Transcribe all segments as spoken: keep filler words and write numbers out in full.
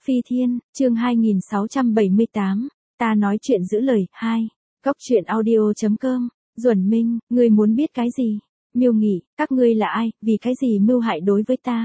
Phi Thiên, chương hai nghìn sáu trăm bảy mươi tám, ta nói chuyện giữ lời, hai. Góc truyện audio chấm com, Duẩn Minh, ngươi muốn biết cái gì? Miêu Nghị, các ngươi là ai, vì cái gì mưu hại đối với ta?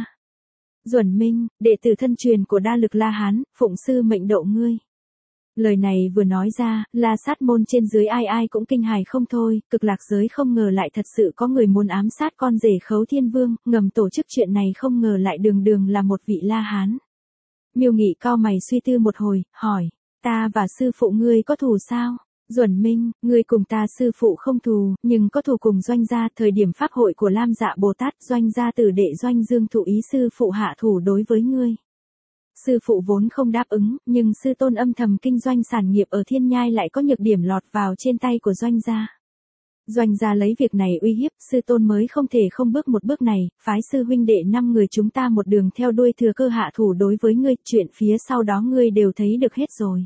Duẩn Minh, đệ tử thân truyền của Đa Lực La Hán, phụng sư mệnh độ ngươi. Lời này vừa nói ra, La Sát môn trên dưới ai ai cũng kinh hài không thôi, Cực Lạc giới không ngờ lại thật sự có người muốn ám sát con rể Khấu Thiên Vương, ngầm tổ chức chuyện này không ngờ lại đường đường là một vị La Hán. Miêu Nghị cau mày suy tư một hồi, hỏi, ta và sư phụ ngươi có thù sao? Duẩn Minh, ngươi cùng ta sư phụ không thù, nhưng có thù cùng Doanh gia. Thời điểm pháp hội của Lam Dạ Bồ Tát, Doanh gia tử đệ Doanh Dương thụ ý sư phụ hạ thủ đối với ngươi. Sư phụ vốn không đáp ứng, nhưng sư tôn âm thầm kinh doanh sản nghiệp ở Thiên Nhai lại có nhược điểm lọt vào trên tay của Doanh gia. Doanh gia lấy việc này uy hiếp, sư tôn mới không thể không bước một bước này, phái sư huynh đệ năm người chúng ta một đường theo đuôi thừa cơ hạ thủ đối với ngươi, chuyện phía sau đó ngươi đều thấy được hết rồi.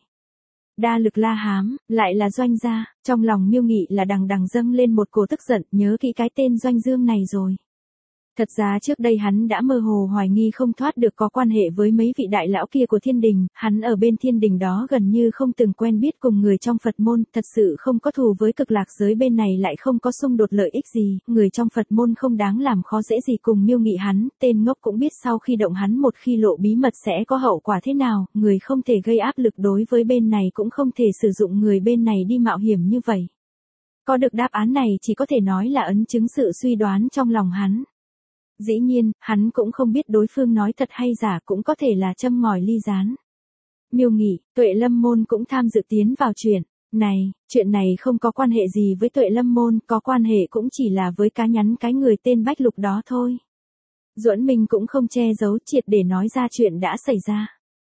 Đa Lực La Hán, lại là Doanh gia, trong lòng Miêu Nghị là đằng đằng dâng lên một cổ tức giận, nhớ kỹ cái tên Doanh Dương này rồi. Thật ra trước đây hắn đã mơ hồ hoài nghi không thoát được có quan hệ với mấy vị đại lão kia của thiên đình, hắn ở bên thiên đình đó gần như không từng quen biết cùng người trong Phật môn, thật sự không có thù với Cực Lạc giới bên này lại không có xung đột lợi ích gì, người trong Phật môn không đáng làm khó dễ gì cùng Miêu Nghị hắn, tên ngốc cũng biết sau khi động hắn một khi lộ bí mật sẽ có hậu quả thế nào, người không thể gây áp lực đối với bên này cũng không thể sử dụng người bên này đi mạo hiểm như vậy. Có được đáp án này chỉ có thể nói là ấn chứng sự suy đoán trong lòng hắn. Dĩ nhiên, hắn cũng không biết đối phương nói thật hay giả, cũng có thể là châm ngòi ly gián. Miêu Nghị, Tuệ Lâm môn cũng tham dự tiến vào chuyện này, chuyện này không có quan hệ gì với Tuệ Lâm môn, có quan hệ cũng chỉ là với cá nhắn cái người tên Bách Lục đó thôi. Duẫn Minh cũng không che giấu, triệt để nói ra chuyện đã xảy ra.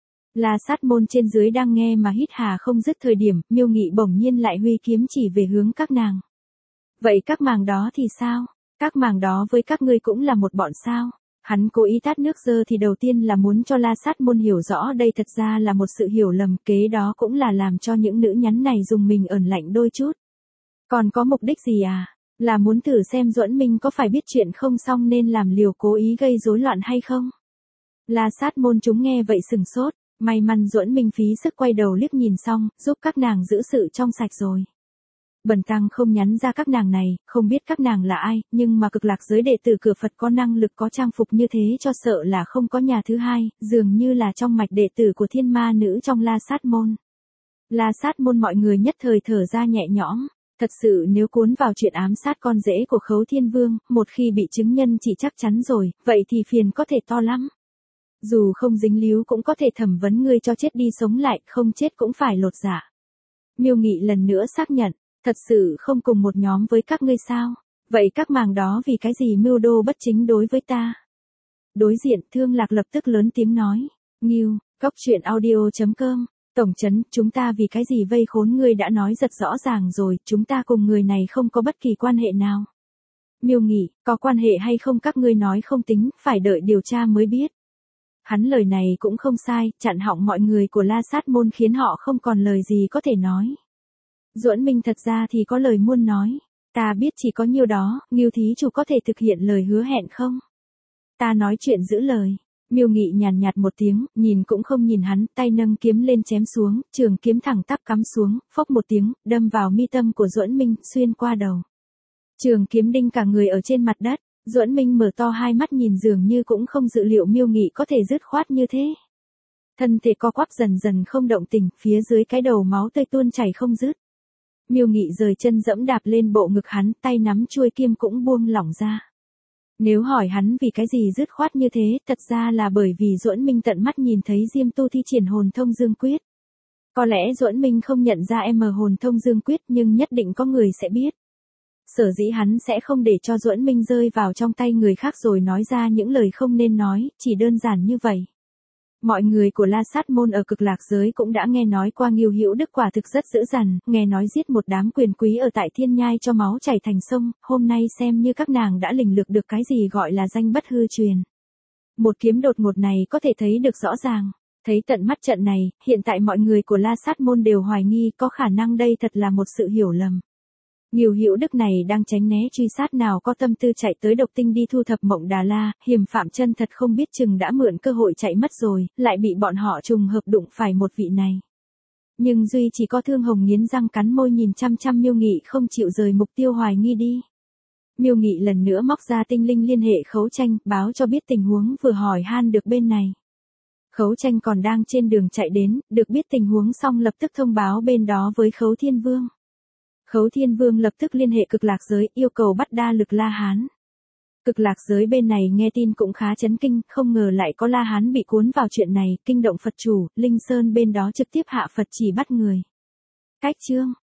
La Sát môn trên dưới đang nghe mà hít hà không dứt, thời điểm Miêu Nghị bỗng nhiên lại huy kiếm chỉ về hướng các nàng. Vậy các màng đó thì sao? Các màng đó với các ngươi cũng là một bọn sao? Hắn cố ý tát nước dơ thì đầu tiên là muốn cho La Sát môn hiểu rõ đây thật ra là một sự hiểu lầm, kế đó cũng là làm cho những nữ nhắn này dùng mình ẩn lạnh đôi chút. Còn có mục đích gì à? Là muốn thử xem Duẫn Minh có phải biết chuyện không xong nên làm liều cố ý gây rối loạn hay không? La Sát môn chúng nghe vậy sừng sốt, may mắn Duẫn Minh phí sức quay đầu liếc nhìn xong, giúp các nàng giữ sự trong sạch rồi. Bần tăng không nhắn ra các nàng này, không biết các nàng là ai, nhưng mà Cực Lạc giới đệ tử cửa Phật có năng lực có trang phục như thế cho sợ là không có nhà thứ hai, dường như là trong mạch đệ tử của thiên ma nữ trong La Sát môn. La Sát môn mọi người nhất thời thở ra nhẹ nhõm, thật sự nếu cuốn vào chuyện ám sát con rể của Khấu Thiên Vương, một khi bị chứng nhân chỉ chắc chắn rồi, vậy thì phiền có thể to lắm. Dù không dính líu cũng có thể thẩm vấn ngươi cho chết đi sống lại, không chết cũng phải lột giả. Miêu Nghị lần nữa xác nhận. Thật sự không cùng một nhóm với các ngươi sao? Vậy các màng đó vì cái gì mưu đồ bất chính đối với ta? Đối diện, Thương Lạc lập tức lớn tiếng nói. Nghiêu, góc truyện audio chấm com, tổng trấn, chúng ta vì cái gì vây khốn ngươi đã nói rất rõ ràng rồi, chúng ta cùng người này không có bất kỳ quan hệ nào. Miêu Nghị, có quan hệ hay không các ngươi nói không tính, phải đợi điều tra mới biết. Hắn lời này cũng không sai, chặn họng mọi người của La Sát môn khiến họ không còn lời gì có thể nói. Duẫn Minh thật ra thì có lời muốn nói, ta biết chỉ có nhiêu đó, Ngưu thí chủ có thể thực hiện lời hứa hẹn không? Ta nói chuyện giữ lời. Miêu Nghị nhàn nhạt một tiếng, nhìn cũng không nhìn hắn, tay nâng kiếm lên chém xuống, trường kiếm thẳng tắp cắm xuống, phốc một tiếng, đâm vào mi tâm của Duẫn Minh, xuyên qua đầu. Trường kiếm đinh cả người ở trên mặt đất, Duẫn Minh mở to hai mắt nhìn dường như cũng không dự liệu Miêu Nghị có thể dứt khoát như thế. Thân thể co quắp dần dần không động tình, phía dưới cái đầu máu tươi tuôn chảy không dứt. Miêu Nghị rời chân dẫm đạp lên bộ ngực hắn, tay nắm chuôi kiếm cũng buông lỏng ra. Nếu hỏi hắn vì cái gì dứt khoát như thế, thật ra là bởi vì Duẫn Minh tận mắt nhìn thấy Diêm Tu thi triển hồn thông dương quyết. Có lẽ Duẫn Minh không nhận ra em hồn thông dương quyết nhưng nhất định có người sẽ biết. Sở dĩ hắn sẽ không để cho Duẫn Minh rơi vào trong tay người khác rồi nói ra những lời không nên nói, chỉ đơn giản như vậy. Mọi người của La Sát môn ở Cực Lạc giới cũng đã nghe nói qua Ngưu Hữu Đức quả thực rất dữ dằn, nghe nói giết một đám quyền quý ở tại Thiên Nhai cho máu chảy thành sông, hôm nay xem như các nàng đã lĩnh lực được cái gì gọi là danh bất hư truyền. Một kiếm đột ngột này có thể thấy được rõ ràng, thấy tận mắt trận này, hiện tại mọi người của La Sát môn đều hoài nghi có khả năng đây thật là một sự hiểu lầm. Nhiều Hữu Đức này đang tránh né truy sát nào có tâm tư chạy tới Độc Tinh đi thu thập Mộng Đà La, hiềm phạm chân thật không biết chừng đã mượn cơ hội chạy mất rồi, lại bị bọn họ trùng hợp đụng phải một vị này. Nhưng Duy chỉ có Thương Hồng nghiến răng cắn môi nhìn chăm chăm Miêu Nghị không chịu rời mục tiêu hoài nghi đi. Miêu Nghị lần nữa móc ra tinh linh liên hệ Khấu Tranh, báo cho biết tình huống vừa hỏi han được bên này. Khấu Tranh còn đang trên đường chạy đến, được biết tình huống xong lập tức thông báo bên đó với Khấu Thiên Vương. Khấu Thiên Vương lập tức liên hệ Cực Lạc Giới, yêu cầu bắt đa lực La Hán. Cực Lạc Giới bên này nghe tin cũng khá chấn kinh, không ngờ lại có La Hán bị cuốn vào chuyện này, kinh động Phật chủ, Linh Sơn bên đó trực tiếp hạ Phật chỉ bắt người. Cách chương